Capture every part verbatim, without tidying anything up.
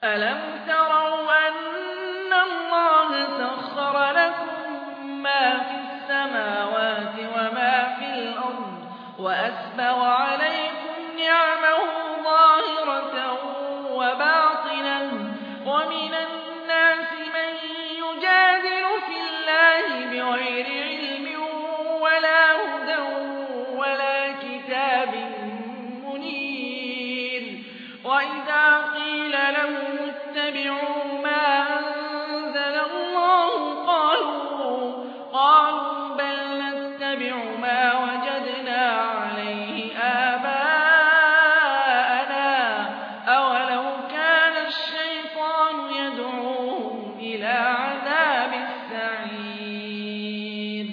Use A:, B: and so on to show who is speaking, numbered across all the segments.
A: أَلَمْ تَرَوْا أَنَّ اللَّهَ سَخَّرَ لَكُم مَّا فِي السَّمَاوَاتِ وَمَا فِي الْأَرْضِ وَأَسْبَغَ عَلَيْكُمْ نِعَمَهُ ظَاهِرَةً وَبَاطِنَةً ۗ وَمِنَ النَّاسِ مَن يُجَادِلُ فِي اللَّهِ بِغَيْرِ عِلْمٍ وَلَا هُدًى وَلَا كِتَابٍ مُّنِيرٍ. وَإِذَا قِيلَ لَهُمُ اتَّبِعُوا مَا أَنزَلَ اللَّهُ قَالُوا قَالُوا بَلْ نَتَّبِعُ مَا وَجَدْنَا عَلَيْهِ آبَاءَنَا ۚ أَوَلَوْ كَانَ الشَّيْطَانُ يَدْعُوهُمْ إِلَىٰ عَذَابِ السَّعِيرِ.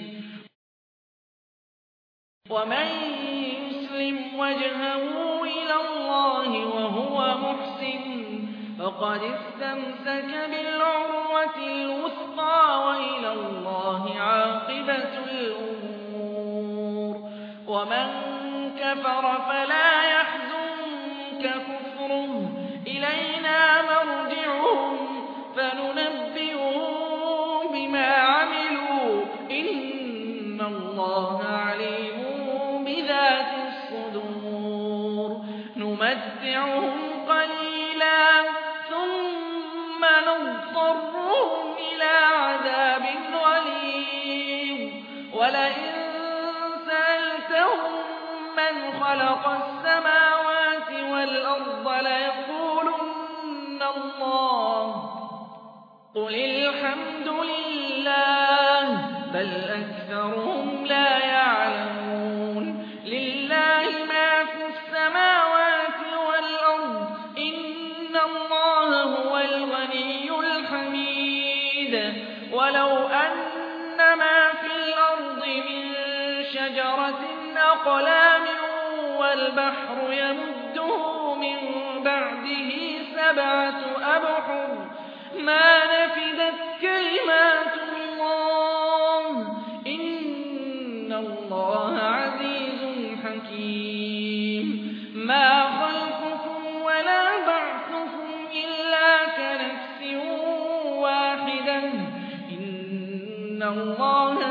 A: وَمَن يُسْلِمْ وَجْهَهُ إِلَى اللَّهِ وَهُوَ مُحْسِنٌ فَقَدِ اسْتَمْسَكَ بِالْعُرْوَةِ الْوُثْقَىٰ ۗ وَإِلَى اللَّهِ عَاقِبَةُ الْأُمُورِ. وَمَن كَفَرَ فَلَا يَحْزُنكَ كُفْرُهُ ۚ إِلَيْنَا مَرْجِعُهُمْ فَنُنَبِّئُهُم بِمَا عَمِلُوا ۚ إِنَّ اللَّهَ عَلِيمٌ بِذَاتِ الصُّدُورِ. نُمَتِّعُهُمْ قَلِيلًا ثُمَّ نَضْطَرُّهُمْ إِلَىٰ عَذَابٍ غَلِيظٍ. وَلَئِن سَأَلْتَهُم مَّنْ خَلَقَ السَّمَاوَاتِ وَالْأَرْضَ لَيَقُولُنَّ اللَّهُ ۚ قُلِ الْحَمْدُ لِلَّهِ ۚ بَلْ أَكْثَرُهُمْ لَا يَعْلَمُونَ. لِلَّهِ مَا فِي السَّمَاوَاتِ وَالْأَرْضِ ۚ إِنَّ اللَّهَ هُوَ الْغَنِيُّ الْحَمِيدُ. وَلَوْ أَنَّ مَا في الْأَرْضِ مِن شَجَرَةٍ أَقْلَامٌ وَالْبَحْرُ يَمُدُّهُ مِن بَعْدِهِ سَبْعَةُ أَبْحُرٍ مَّا نَفِدَتْ كَلِمَاتُ اللَّهِ ۗ إِنَّ اللَّهَ عَزِيزٌ حَكِيمٌ. مَا خَلْقُكُمْ وَلَا بَعْثُكُمْ إِلَّا كَنَفْسٍ وَاحِدَةٍ ۗ إِنَّ اللَّهَ